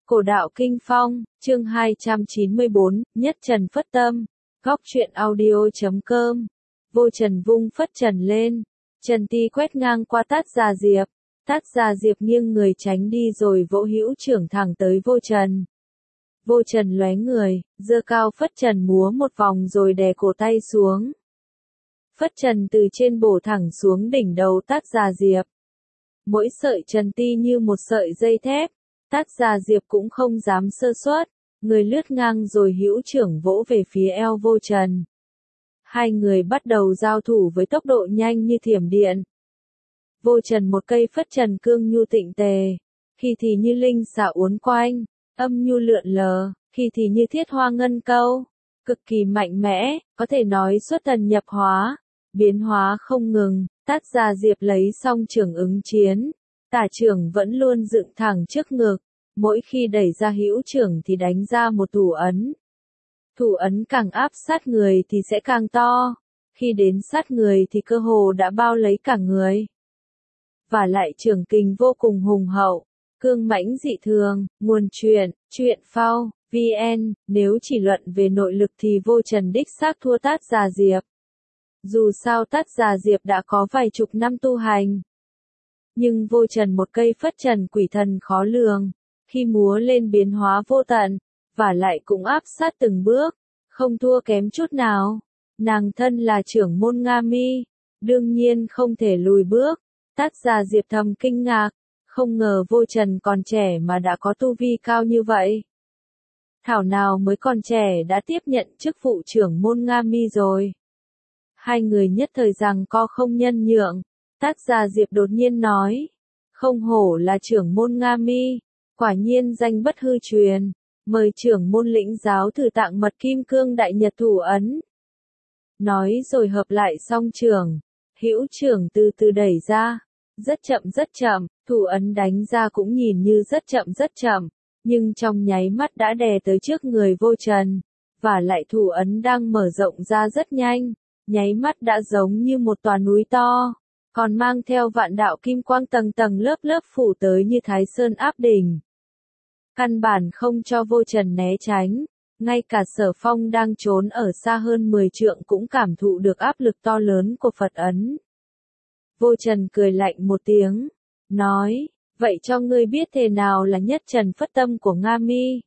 Cổ đạo Kinh Phong, chương 294, Nhất Trần Phất Tâm, Góc truyện audio.com. Vô Trần vung phất trần lên, Trần Ti quét ngang qua Tát Già Diệp. Tát Già Diệp nghiêng người tránh đi rồi vỗ hữu trưởng thẳng tới Vô Trần. Vô Trần lóe người, giơ cao phất trần múa một vòng rồi đè cổ tay xuống. Phất trần từ trên bổ thẳng xuống đỉnh đầu Tát Già Diệp. Mỗi sợi trần ti như một sợi dây thép. Tát Già Diệp cũng không dám sơ suất, người lướt ngang rồi hữu trưởng vỗ về phía eo Vô Trần. Hai người bắt đầu giao thủ với tốc độ nhanh như thiểm điện. Vô Trần một cây phất trần cương nhu tịnh tề, khi thì như linh xà uốn quanh, âm nhu lượn lờ, khi thì như thiết hoa ngân câu, cực kỳ mạnh mẽ, có thể nói xuất thần nhập hóa, biến hóa không ngừng. Tát Già Diệp lấy song trưởng ứng chiến, tả trưởng vẫn luôn dựng thẳng trước ngực, mỗi khi đẩy ra hữu trưởng thì đánh ra một thủ ấn. Thủ ấn càng áp sát người thì sẽ càng to, khi đến sát người thì cơ hồ đã bao lấy cả người. Và lại trưởng kình vô cùng hùng hậu, cương mãnh dị thường. Nguồn truyện phao, VN, nếu chỉ luận về nội lực thì Vô Trần đích xác thua Tát Già Diệp. Dù sao Tát Già Diệp đã có vài chục năm tu hành. Nhưng Vô Trần một cây phất trần quỷ thần khó lường, khi múa lên biến hóa vô tận, và lại cũng áp sát từng bước, không thua kém chút nào. Nàng thân là trưởng môn Nga Mi, đương nhiên không thể lùi bước. Tát Già Diệp thầm kinh ngạc, không ngờ Vô Trần còn trẻ mà đã có tu vi cao như vậy. Thảo nào mới còn trẻ đã tiếp nhận chức vụ trưởng môn Nga Mi rồi. Hai người nhất thời rằng co không nhân nhượng. Tát Già Diệp đột nhiên nói, không hổ là trưởng môn Nga Mi, quả nhiên danh bất hư truyền, mời trưởng môn lĩnh giáo thử tạng mật kim cương đại nhật thủ ấn. Nói rồi hợp lại song trưởng, hữu trưởng từ từ đẩy ra, rất chậm, thủ ấn đánh ra cũng nhìn như rất chậm, nhưng trong nháy mắt đã đè tới trước người Vô Trần, và lại thủ ấn đang mở rộng ra rất nhanh, nháy mắt đã giống như một tòa núi to, còn mang theo vạn đạo kim quang tầng tầng lớp phủ tới như Thái Sơn áp đỉnh. Căn bản không cho Vô Trần né tránh, ngay cả Sở Phong đang trốn ở xa hơn 10 trượng cũng cảm thụ được áp lực to lớn của Phật ấn. Vô Trần cười lạnh một tiếng, nói, vậy cho ngươi biết thế nào là nhất trần phất tâm của Nga Mi.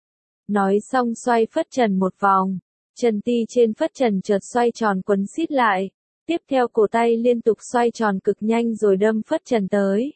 Nói xong xoay phất trần một vòng, trần ti trên phất trần chợt xoay tròn quấn xít lại, tiếp theo cổ tay liên tục xoay tròn cực nhanh rồi đâm phất trần tới.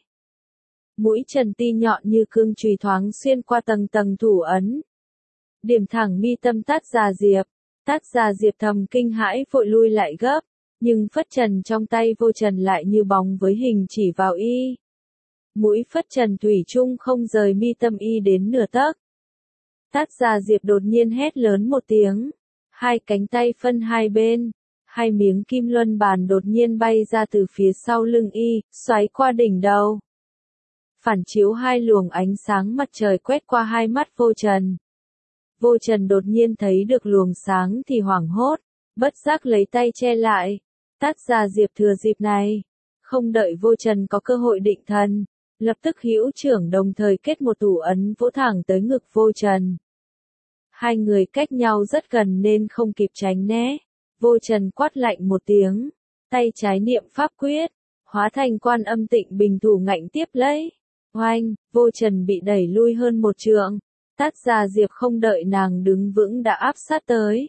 Mũi trần ti nhọn như cương chùy thoáng xuyên qua tầng tầng thủ ấn, điểm thẳng mi tâm Tát Già Diệp. Tát Già Diệp thầm kinh hãi vội lui lại gấp, nhưng phất trần trong tay Vô Trần lại như bóng với hình chỉ vào y. Mũi phất trần thủy chung không rời mi tâm y đến nửa tấc. Tát Già Diệp đột nhiên hét lớn một tiếng, hai cánh tay phân hai bên, hai miếng kim luân bàn đột nhiên bay ra từ phía sau lưng y, xoáy qua đỉnh đầu. Phản chiếu hai luồng ánh sáng mặt trời quét qua hai mắt Vô Trần. Vô Trần đột nhiên thấy được luồng sáng thì hoảng hốt, bất giác lấy tay che lại. Tát Già Diệp thừa dịp này, không đợi Vô Trần có cơ hội định thần, lập tức hữu trưởng đồng thời kết một thủ ấn vỗ thẳng tới ngực Vô Trần. Hai người cách nhau rất gần nên không kịp tránh né. Vô Trần quát lạnh một tiếng, tay trái niệm pháp quyết, hóa thành Quan Âm Tịnh Bình thủ ngạnh tiếp lấy. Oanh, Vô Trần bị đẩy lui hơn một trượng. Tát Già Diệp không đợi nàng đứng vững đã áp sát tới.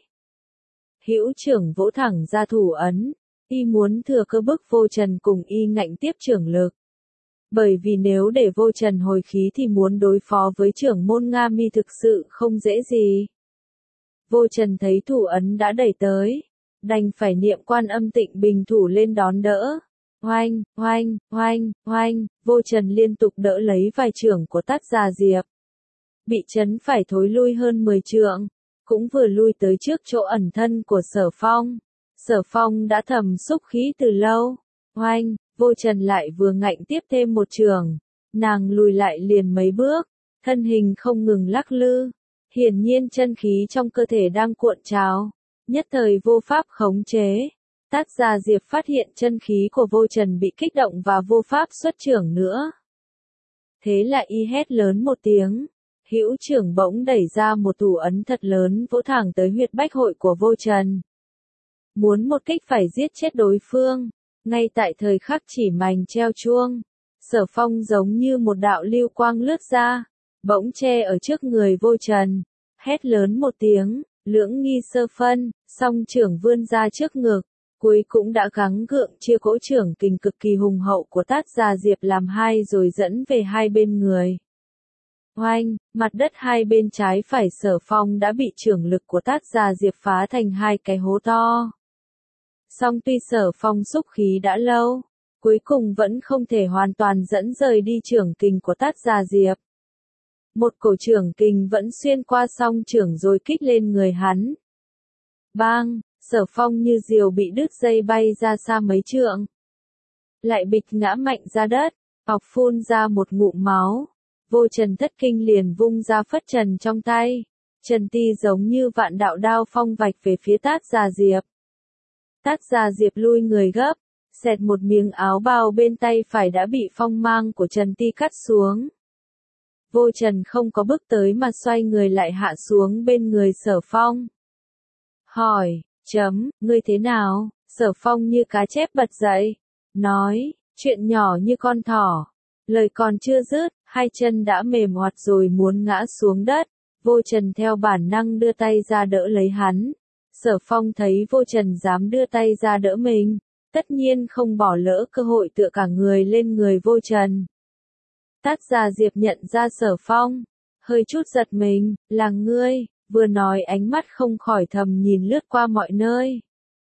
Hữu trưởng vỗ thẳng ra thủ ấn, y muốn thừa cơ bức Vô Trần cùng y ngạnh tiếp trưởng lực. Bởi vì nếu để Vô Trần hồi khí thì muốn đối phó với trưởng môn Nga Mi thực sự không dễ gì. Vô Trần thấy thủ ấn đã đẩy tới, đành phải niệm Quan Âm Tịnh Bình thủ lên đón đỡ. Oanh, Vô Trần liên tục đỡ lấy vài trưởng của Tát Già Diệp. Bị chấn phải thối lui hơn 10 trượng, cũng vừa lui tới trước chỗ ẩn thân của Sở Phong. Sở Phong đã thầm xúc khí từ lâu. Oanh, Vô Trần lại vừa ngạnh tiếp thêm một trường, nàng lùi lại liền mấy bước, thân hình không ngừng lắc lư, hiển nhiên chân khí trong cơ thể đang cuộn trào, nhất thời vô pháp khống chế. Tát Già Diệp phát hiện chân khí của Vô Trần bị kích động và vô pháp xuất trưởng nữa. Thế là y hét lớn một tiếng, Hữu trưởng bỗng đẩy ra một thủ ấn thật lớn vỗ thẳng tới huyệt bách hội của Vô Trần. Muốn một kích phải giết chết đối phương. Ngay tại thời khắc chỉ mảnh treo chuông, Sở Phong giống như một đạo lưu quang lướt ra, bỗng che ở trước người Vô Trần, hét lớn một tiếng, lưỡng nghi sơ phân, song trưởng vươn ra trước ngực, cuối cũng đã gắng gượng chia cỗ trưởng kình cực kỳ hùng hậu của Tát Gia Diệp làm hai rồi dẫn về hai bên người. Oanh, mặt đất hai bên trái phải Sở Phong đã bị trưởng lực của Tát Gia Diệp phá thành hai cái hố to. Song tuy Sở Phong xúc khí đã lâu, cuối cùng vẫn không thể hoàn toàn dẫn rời đi trưởng kình của Tát Gia Diệp. Một cổ trưởng kình vẫn xuyên qua song trưởng rồi kích lên người hắn. Bang, Sở Phong như diều bị đứt dây bay ra xa mấy trượng. Lại bịch ngã mạnh ra đất, ọc phun ra một ngụm máu. Vô Trần thất kinh liền vung ra phất trần trong tay. Trần ti giống như vạn đạo đao phong vạch về phía Tát Gia Diệp. Tát Gia Diệp lui người gấp, xẹt một miếng áo bào bên tay phải đã bị phong mang của Trần ti cắt xuống. Vô Trần không có bước tới mà xoay người lại hạ xuống bên người Sở Phong. Hỏi, ngươi thế nào? Sở Phong như cá chép bật dậy, nói, chuyện nhỏ như con thỏ. Lời còn chưa dứt, hai chân đã mềm oặt rồi muốn ngã xuống đất. Vô Trần theo bản năng đưa tay ra đỡ lấy hắn. Sở Phong thấy Vô Trần dám đưa tay ra đỡ mình, tất nhiên không bỏ lỡ cơ hội tựa cả người lên người Vô Trần. Tát Gia Diệp nhận ra Sở Phong, hơi chút giật mình, là ngươi, vừa nói ánh mắt không khỏi thầm nhìn lướt qua mọi nơi.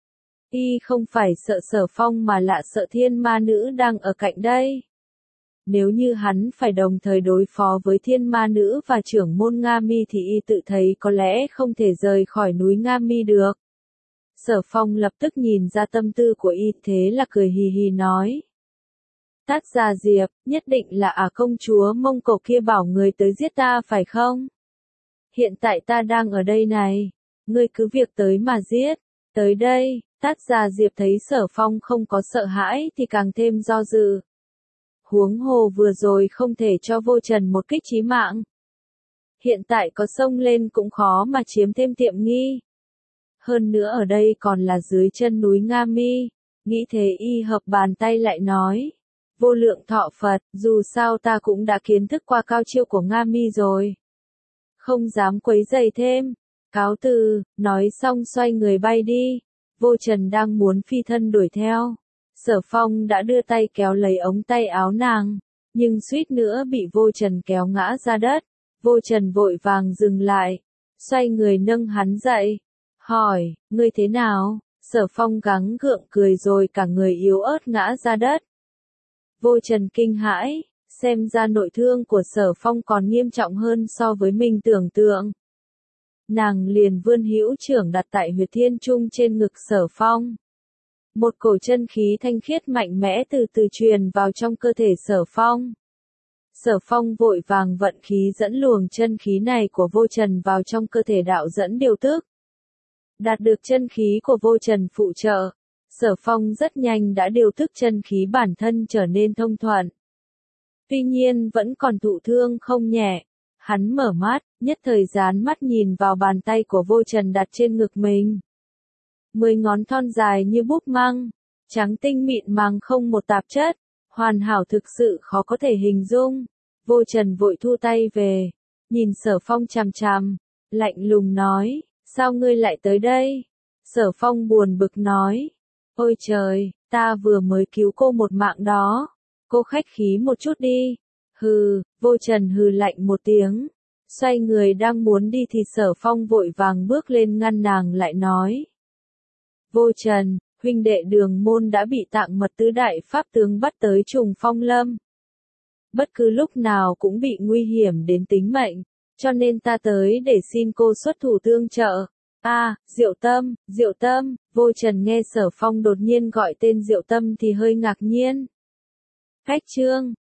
Y không phải sợ Sở Phong mà lạ sợ thiên ma nữ đang ở cạnh đây. Nếu như hắn phải đồng thời đối phó với thiên ma nữ và trưởng môn Nga Mi thì y tự thấy có lẽ không thể rời khỏi núi Nga Mi được. Sở Phong lập tức nhìn ra tâm tư của y, thế là cười hì hì nói. Tát Gia Diệp, nhất định là công chúa Mông Cổ kia bảo người tới giết ta phải không? Hiện tại ta đang ở đây này, ngươi cứ việc tới mà giết. Tới đây, Tát Gia Diệp thấy Sở Phong không có sợ hãi thì càng thêm do dự. Huống hồ vừa rồi không thể cho Vô Trần một kích chí mạng. Hiện tại có xông lên cũng khó mà chiếm thêm tiệm nghi. Hơn nữa ở đây còn là dưới chân núi Nga Mi. Nghĩ thế y hợp bàn tay lại nói. Vô lượng thọ Phật, dù sao ta cũng đã kiến thức qua cao chiêu của Nga Mi rồi. Không dám quấy rầy thêm. Cáo từ, nói xong xoay người bay đi. Vô Trần đang muốn phi thân đuổi theo. Sở Phong đã đưa tay kéo lấy ống tay áo nàng, nhưng suýt nữa bị Vô Trần kéo ngã ra đất. Vô Trần vội vàng dừng lại, xoay người nâng hắn dậy, hỏi, ngươi thế nào? Sở Phong gắng gượng cười rồi cả người yếu ớt ngã ra đất. Vô Trần kinh hãi, xem ra nội thương của Sở Phong còn nghiêm trọng hơn so với mình tưởng tượng. Nàng liền vươn hữu trưởng đặt tại huyệt thiên trung trên ngực Sở Phong. Một cổ chân khí thanh khiết mạnh mẽ từ từ truyền vào trong cơ thể Sở Phong. Sở Phong vội vàng vận khí dẫn luồng chân khí này của Vô Trần vào trong cơ thể đạo dẫn điều tức. Đạt được chân khí của Vô Trần phụ trợ, Sở Phong rất nhanh đã điều tức chân khí bản thân trở nên thông thuận. Tuy nhiên vẫn còn thụ thương không nhẹ. Hắn mở mắt, nhất thời dán mắt nhìn vào bàn tay của Vô Trần đặt trên ngực mình. 10 ngón thon dài như búp măng, trắng tinh mịn màng không một tạp chất, hoàn hảo thực sự khó có thể hình dung. Vô Trần vội thu tay về, nhìn Sở Phong chằm chằm, lạnh lùng nói, sao ngươi lại tới đây? Sở Phong buồn bực nói, ôi trời, ta vừa mới cứu cô một mạng đó, cô khách khí một chút đi. Hừ, Vô Trần hừ lạnh một tiếng, xoay người đang muốn đi thì Sở Phong vội vàng bước lên ngăn nàng lại nói. Vô Trần, huynh đệ Đường Môn đã bị Tạng Mật tứ đại pháp tướng bắt tới Trùng Phong Lâm. Bất cứ lúc nào cũng bị nguy hiểm đến tính mệnh, cho nên ta tới để xin cô xuất thủ tương trợ. Diệu Tâm, Vô Trần nghe Sở Phong đột nhiên gọi tên Diệu Tâm thì hơi ngạc nhiên. Cách chương